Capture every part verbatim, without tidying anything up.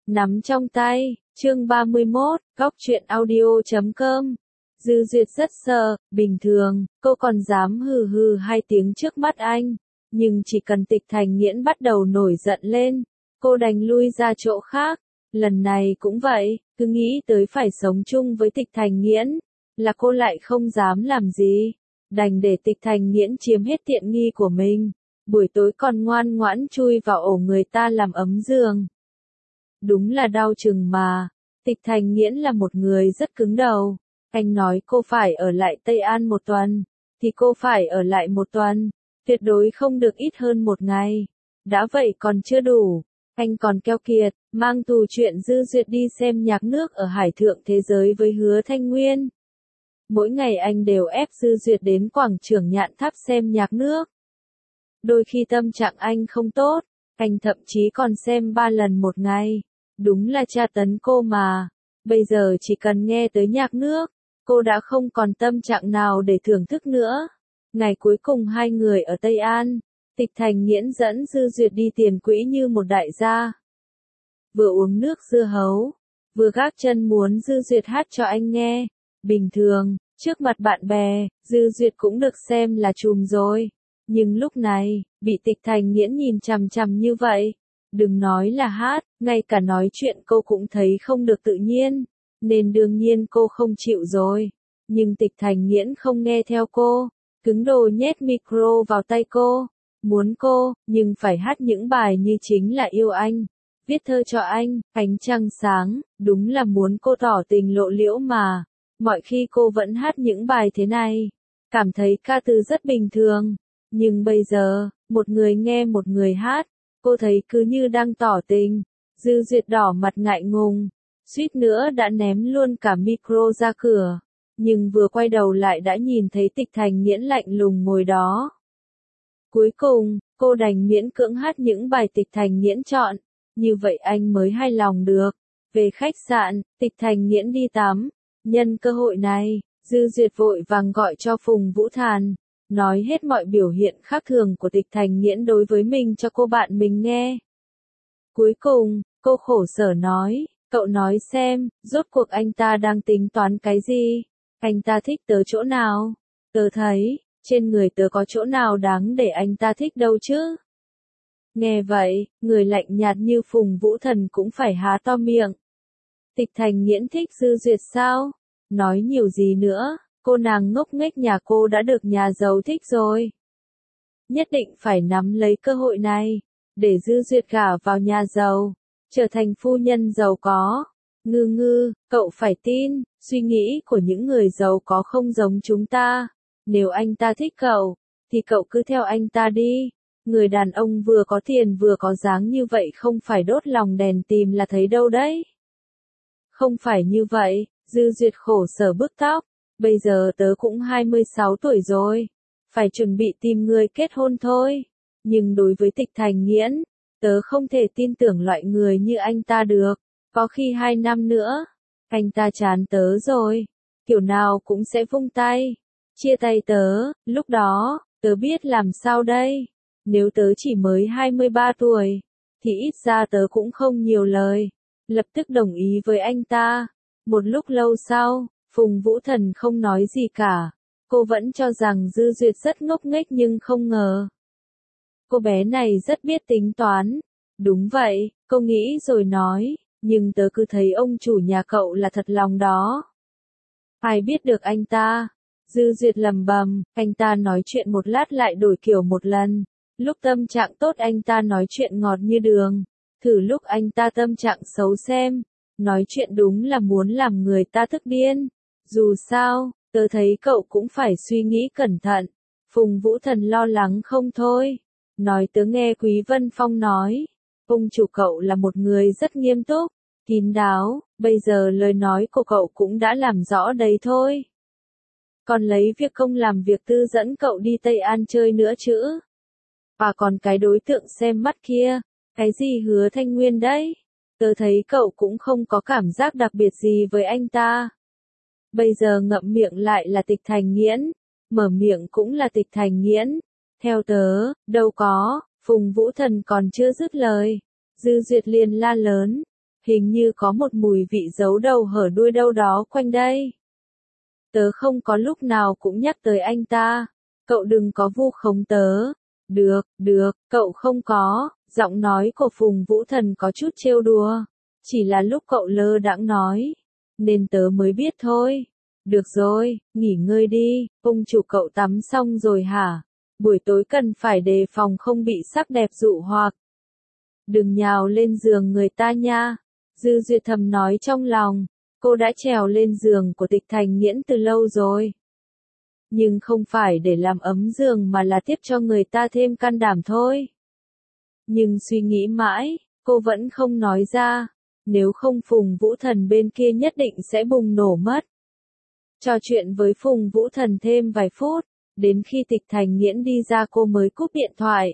nắm trong tay, chương ba mươi mốt, góc truyện audio chấm com. Dư Duyệt rất sợ, bình thường, cô còn dám hừ hừ hai tiếng trước mắt anh. Nhưng chỉ cần Tịch Thành Nghiễn bắt đầu nổi giận lên, cô đành lui ra chỗ khác. Lần này cũng vậy, cứ nghĩ tới phải sống chung với Tịch Thành Nghiễn, là cô lại không dám làm gì. Đành để Tịch Thành Nghiễn chiếm hết tiện nghi của mình. Buổi tối còn ngoan ngoãn chui vào ổ người ta làm ấm giường. Đúng là đau chừng mà. Tịch Thành Nghiễn là một người rất cứng đầu. Anh nói cô phải ở lại Tây An một tuần, thì cô phải ở lại một tuần. Tuyệt đối không được ít hơn một ngày. Đã vậy còn chưa đủ. Anh còn keo kiệt, mang tù chuyện Dư Duyệt đi xem nhạc nước ở Hải Thượng Thế Giới với Hứa Thanh Nguyên. Mỗi ngày anh đều ép Dư Duyệt đến quảng trường Nhạn Tháp xem nhạc nước. Đôi khi tâm trạng anh không tốt, anh thậm chí còn xem ba lần một ngày. Đúng là tra tấn cô mà. Bây giờ chỉ cần nghe tới nhạc nước, cô đã không còn tâm trạng nào để thưởng thức nữa. Ngày cuối cùng hai người ở Tây An, Tịch Thành Nghiễn dẫn Dư Duyệt đi tiền quỹ như một đại gia. Vừa uống nước dưa hấu, vừa gác chân muốn Dư Duyệt hát cho anh nghe. Bình thường, trước mặt bạn bè, Dư Duyệt cũng được xem là trùm rồi. Nhưng lúc này, bị Tịch Thành Nghiễn nhìn chằm chằm như vậy, đừng nói là hát, ngay cả nói chuyện cô cũng thấy không được tự nhiên, nên đương nhiên cô không chịu rồi. Nhưng Tịch Thành Nghiễn không nghe theo cô, cứng đồ nhét micro vào tay cô, muốn cô, nhưng phải hát những bài như chính là yêu anh, viết thơ cho anh, ánh trăng sáng, đúng là muốn cô tỏ tình lộ liễu mà. Mọi khi cô vẫn hát những bài thế này, cảm thấy ca từ rất bình thường. Nhưng bây giờ, một người nghe một người hát, cô thấy cứ như đang tỏ tình. Dư Duyệt đỏ mặt ngại ngùng, suýt nữa đã ném luôn cả micro ra cửa. Nhưng vừa quay đầu lại đã nhìn thấy Tịch Thành Nghiễn lạnh lùng ngồi đó. Cuối cùng, cô đành miễn cưỡng hát những bài Tịch Thành Nghiễn chọn, như vậy anh mới hài lòng được. Về khách sạn, Tịch Thành Nghiễn đi tắm. Nhân cơ hội này, Dư Duyệt vội vàng gọi cho Phùng Vũ Thàn, nói hết mọi biểu hiện khác thường của Tịch Thành Nghiễn đối với mình cho cô bạn mình nghe. Cuối cùng, cô khổ sở nói, cậu nói xem, rốt cuộc anh ta đang tính toán cái gì? Anh ta thích tớ chỗ nào? Tớ thấy, trên người tớ có chỗ nào đáng để anh ta thích đâu chứ? Nghe vậy, người lạnh nhạt như Phùng Vũ Thần cũng phải há to miệng. Tịch Thành Nghiễn thích Dư Duyệt sao? Nói nhiều gì nữa, cô nàng ngốc nghếch nhà cô đã được nhà giàu thích rồi. Nhất định phải nắm lấy cơ hội này, để Dư Duyệt gả vào nhà giàu, trở thành phu nhân giàu có. Ngư ngư, cậu phải tin, suy nghĩ của những người giàu có không giống chúng ta. Nếu anh ta thích cậu, thì cậu cứ theo anh ta đi. Người đàn ông vừa có tiền vừa có dáng như vậy không phải đốt lòng đèn tìm là thấy đâu đấy. Không phải như vậy, Dư Duyệt khổ sở bứt tóc. Bây giờ tớ cũng hai mươi sáu tuổi rồi, phải chuẩn bị tìm người kết hôn thôi. Nhưng đối với Tịch Thành Nghiễn, tớ không thể tin tưởng loại người như anh ta được. Có khi hai năm nữa, anh ta chán tớ rồi, kiểu nào cũng sẽ vung tay, chia tay tớ. Lúc đó, tớ biết làm sao đây. Nếu tớ chỉ mới hai mươi ba tuổi, thì ít ra tớ cũng không nhiều lời, lập tức đồng ý với anh ta. Một lúc lâu sau, Phùng Vũ Thần không nói gì cả. Cô vẫn cho rằng Dư Duyệt rất ngốc nghếch nhưng không ngờ. Cô bé này rất biết tính toán. Đúng vậy, cô nghĩ rồi nói, nhưng tớ cứ thấy ông chủ nhà cậu là thật lòng đó. Ai biết được anh ta? Dư Duyệt lầm bầm, anh ta nói chuyện một lát lại đổi kiểu một lần. Lúc tâm trạng tốt anh ta nói chuyện ngọt như đường. Thử lúc anh ta tâm trạng xấu xem. Nói chuyện đúng là muốn làm người ta tức điên. Dù sao, tớ thấy cậu cũng phải suy nghĩ cẩn thận. Phùng Vũ Thần lo lắng không thôi. Nói tớ nghe Quý Vân Phong nói. Ông chủ cậu là một người rất nghiêm túc, kín đáo, bây giờ lời nói của cậu cũng đã làm rõ đấy thôi. Còn lấy việc công làm việc tư dẫn cậu đi Tây An chơi nữa chứ. Và còn cái đối tượng xem mắt kia, cái gì Hứa Thanh Nguyên đấy. Tớ thấy cậu cũng không có cảm giác đặc biệt gì với anh ta. Bây giờ ngậm miệng lại là Tịch Thành Nghiễn, mở miệng cũng là Tịch Thành Nghiễn. Theo tớ, đâu có. Phùng Vũ Thần còn chưa dứt lời, Dư Duyệt liền la lớn, Hình như có một mùi vị giấu đầu hở đuôi đâu đó quanh đây. Tớ không có lúc nào cũng nhắc tới anh ta. Cậu đừng có vu khống tớ. Được, được, cậu không có. Giọng nói của Phùng Vũ Thần có chút trêu đùa. Chỉ là lúc cậu lơ đãng nói. Nên tớ mới biết thôi. Được rồi, nghỉ ngơi đi. Ông chủ cậu tắm xong rồi hả? Buổi tối cần phải đề phòng không bị sắc đẹp dụ hoặc. Đừng nhào lên giường người ta nha. Dư Duyệt thầm nói trong lòng. Cô đã trèo lên giường của Tịch Thành Nghiễn từ lâu rồi. Nhưng không phải để làm ấm giường mà là tiếp cho người ta thêm can đảm thôi. Nhưng suy nghĩ mãi, cô vẫn không nói ra. Nếu không Phùng Vũ Thần bên kia nhất định sẽ bùng nổ mất. Trò chuyện với Phùng Vũ Thần thêm vài phút, đến khi Tịch Thành Nghiễn đi ra cô mới cúp điện thoại.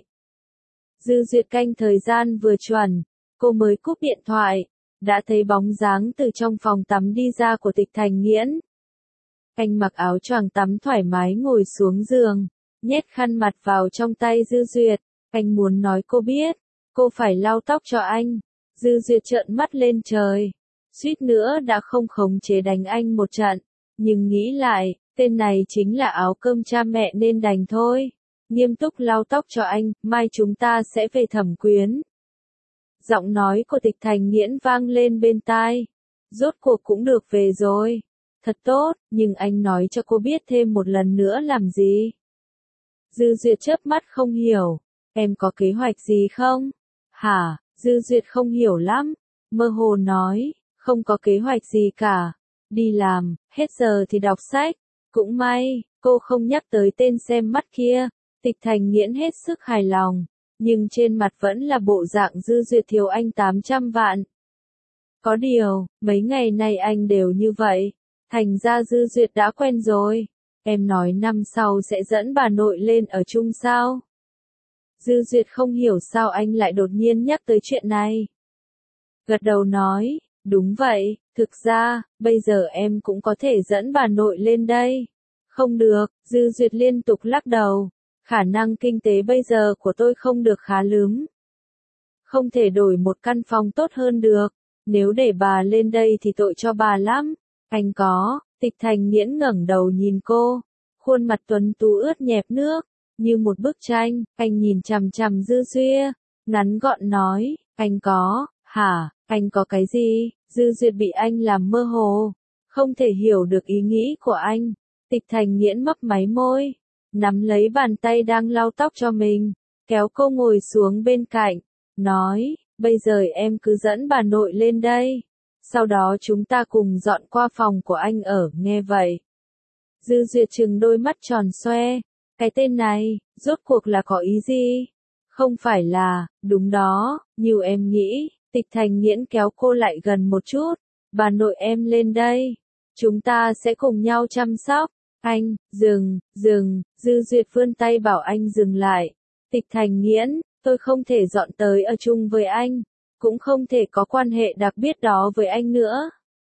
Dư Duyệt canh thời gian vừa chuẩn, cô mới cúp điện thoại, đã thấy bóng dáng từ trong phòng tắm đi ra của Tịch Thành Nghiễn. Anh mặc áo choàng tắm thoải mái ngồi xuống giường, nhét khăn mặt vào trong tay Dư Duyệt, anh muốn nói cô biết, cô phải lau tóc cho anh. Dư Duyệt trợn mắt lên trời, suýt nữa đã không khống chế đánh anh một trận, nhưng nghĩ lại, tên này chính là áo cơm cha mẹ nên đành thôi. Nghiêm túc lau tóc cho anh, mai chúng ta sẽ về Thẩm Quyến. Giọng nói của Tịch Thành Nghiễn vang lên bên tai. Rốt cuộc cũng được về rồi. Thật tốt, nhưng anh nói cho cô biết thêm một lần nữa làm gì? Dư Duyệt chớp mắt không hiểu. Em có kế hoạch gì không? Hả? Dư Duyệt không hiểu lắm. Mơ hồ nói, không có kế hoạch gì cả. Đi làm, hết giờ thì đọc sách. Cũng may, cô không nhắc tới tên xem mắt kia. Tịch Thành Nghiễn hết sức hài lòng. Nhưng trên mặt vẫn là bộ dạng Dư Duyệt thiếu anh tám trăm vạn. Có điều, mấy ngày nay anh đều như vậy. Thành ra Dư Duyệt đã quen rồi. Em nói năm sau sẽ dẫn bà nội lên ở chung sao? Dư Duyệt không hiểu sao anh lại đột nhiên nhắc tới chuyện này. Gật đầu nói, đúng vậy, thực ra, bây giờ em cũng có thể dẫn bà nội lên đây. Không được, Dư Duyệt liên tục lắc đầu. Khả năng kinh tế bây giờ của tôi không được khá lắm. Không thể đổi một căn phòng tốt hơn được. Nếu để bà lên đây thì tội cho bà lắm. Anh có, Tịch Thành Nghiễn ngẩng đầu nhìn cô. Khuôn mặt tuấn tú ướt nhẹp nước. Như một bức tranh, anh nhìn chằm chằm Dư Duyệt. Ngắn gọn nói, anh có, hả, anh có cái gì? Dư Duyệt bị anh làm mơ hồ. Không thể hiểu được ý nghĩ của anh. Tịch Thành Nghiễn mấp máy môi. Nắm lấy bàn tay đang lau tóc cho mình, kéo cô ngồi xuống bên cạnh, nói, bây giờ em cứ dẫn bà nội lên đây, sau đó chúng ta cùng dọn qua phòng của anh ở, nghe vậy. Dư Duyệt trừng đôi mắt tròn xoe, cái tên này, rốt cuộc là có ý gì? Không phải là, đúng đó, như em nghĩ. Tịch Thành Nghiễn kéo cô lại gần một chút, bà nội em lên đây, chúng ta sẽ cùng nhau chăm sóc. Anh, dừng, dừng, Dư Duyệt vươn tay bảo anh dừng lại. Tịch Thành Nghiễn, tôi không thể dọn tới ở chung với anh, cũng không thể có quan hệ đặc biệt đó với anh nữa.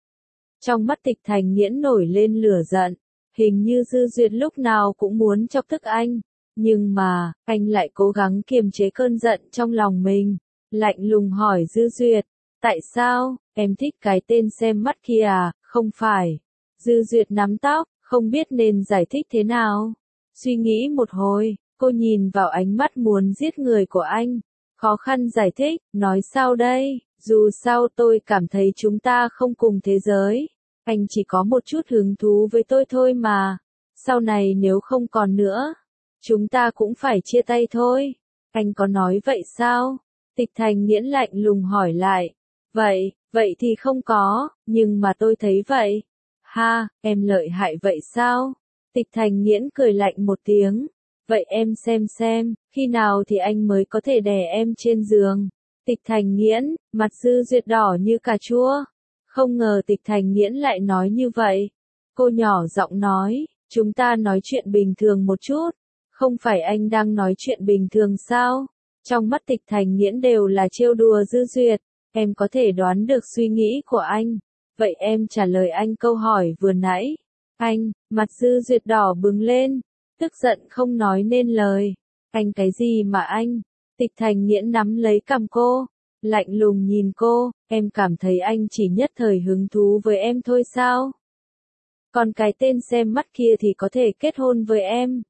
Trong mắt Tịch Thành Nghiễn nổi lên lửa giận, hình như Dư Duyệt lúc nào cũng muốn chọc tức anh, nhưng mà, anh lại cố gắng kiềm chế cơn giận trong lòng mình, lạnh lùng hỏi Dư Duyệt, tại sao, em thích cái tên xem mắt kia à, không phải. Dư Duyệt nắm tóc, không biết nên giải thích thế nào. Suy nghĩ một hồi, cô nhìn vào ánh mắt muốn giết người của anh. Khó khăn giải thích, nói sao đây, dù sao tôi cảm thấy chúng ta không cùng thế giới. Anh chỉ có một chút hứng thú với tôi thôi mà. Sau này nếu không còn nữa, chúng ta cũng phải chia tay thôi. Anh có nói vậy sao? Tịch Thành Nghiễn lạnh lùng hỏi lại. Vậy, vậy thì không có, nhưng mà tôi thấy vậy. Ha, em lợi hại vậy sao? Tịch Thành Nghiễn cười lạnh một tiếng. Vậy em xem xem, khi nào thì anh mới có thể đè em trên giường? Tịch Thành Nghiễn, mặt Dư Duyệt đỏ như cà chua. Không ngờ Tịch Thành Nghiễn lại nói như vậy. Cô nhỏ giọng nói, chúng ta nói chuyện bình thường một chút. Không phải anh đang nói chuyện bình thường sao? Trong mắt Tịch Thành Nghiễn đều là trêu đùa Dư Duyệt. Em có thể đoán được suy nghĩ của anh. Vậy em trả lời anh câu hỏi vừa nãy. Anh, mặt Dư Duyệt đỏ bừng lên, tức giận không nói nên lời. Anh cái gì mà anh? Tịch Thành Nghiễn nắm lấy cằm cô. lạnh lùng nhìn cô, em cảm thấy anh chỉ nhất thời hứng thú với em thôi sao? Còn cái tên xem mắt kia thì có thể kết hôn với em.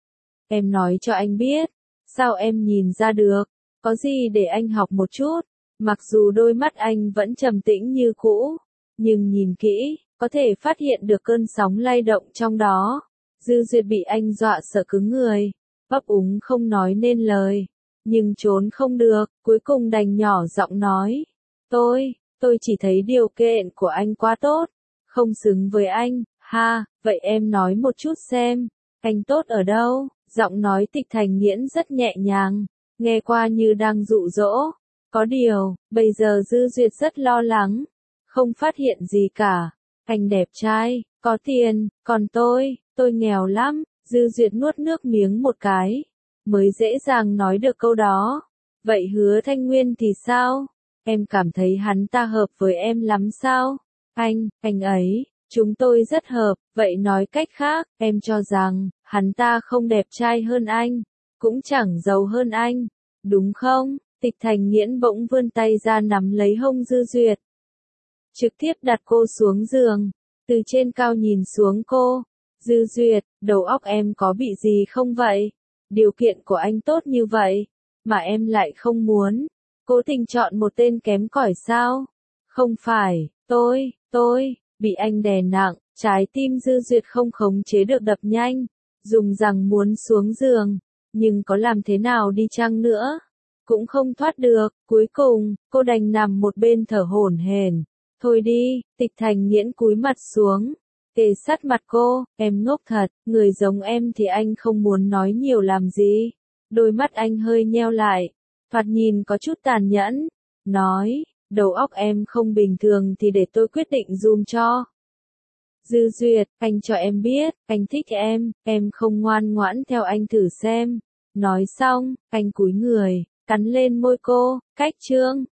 Em nói cho anh biết, sao em nhìn ra được, có gì để anh học một chút. Mặc dù đôi mắt anh vẫn trầm tĩnh như cũ, nhưng nhìn kỹ, có thể phát hiện được cơn sóng lay động trong đó. Dư Duyệt bị anh dọa sợ cứng người, ấp úng không nói nên lời, nhưng trốn không được, cuối cùng đành nhỏ giọng nói. Tôi, tôi chỉ thấy điều kiện của anh quá tốt, không xứng với anh, ha, vậy em nói một chút xem, anh tốt ở đâu? Giọng nói Tịch Thành Nghiễn rất nhẹ nhàng, nghe qua như đang dụ dỗ. Có điều, bây giờ Dư Duyệt rất lo lắng, không phát hiện gì cả. Anh đẹp trai, có tiền, còn tôi, tôi nghèo lắm. Dư Duyệt nuốt nước miếng một cái, mới dễ dàng nói được câu đó. Vậy Hứa Thanh Nguyên thì sao? Em cảm thấy hắn ta hợp với em lắm sao? Anh, anh ấy, chúng tôi rất hợp, vậy nói cách khác, em cho rằng, hắn ta không đẹp trai hơn anh, cũng chẳng giàu hơn anh, đúng không? Tịch Thành Nghiễn bỗng vươn tay ra nắm lấy hông Dư Duyệt, trực tiếp đặt cô xuống giường, từ trên cao nhìn xuống cô. Dư Duyệt, đầu óc em có bị gì không vậy? Điều kiện của anh tốt như vậy, mà em lại không muốn. Cố tình chọn một tên kém cỏi sao? Không phải, tôi, tôi, bị anh đè nặng, trái tim Dư Duyệt không khống chế được đập nhanh, dùng rằng muốn xuống giường, nhưng có làm thế nào đi chăng nữa, cũng không thoát được, cuối cùng, cô đành nằm một bên thở hổn hển. Thôi đi, Tịch Thành Nghiễn cúi mặt xuống, kề sát mặt cô, em ngốc thật, người giống em thì anh không muốn nói nhiều làm gì. Đôi mắt anh hơi nheo lại, thoạt nhìn có chút tàn nhẫn, nói, đầu óc em không bình thường thì để tôi quyết định dùm cho. Dư Duyệt, anh cho em biết, anh thích em, em không ngoan ngoãn theo anh thử xem. Nói xong, anh cúi người, cắn lên môi cô, cách chương.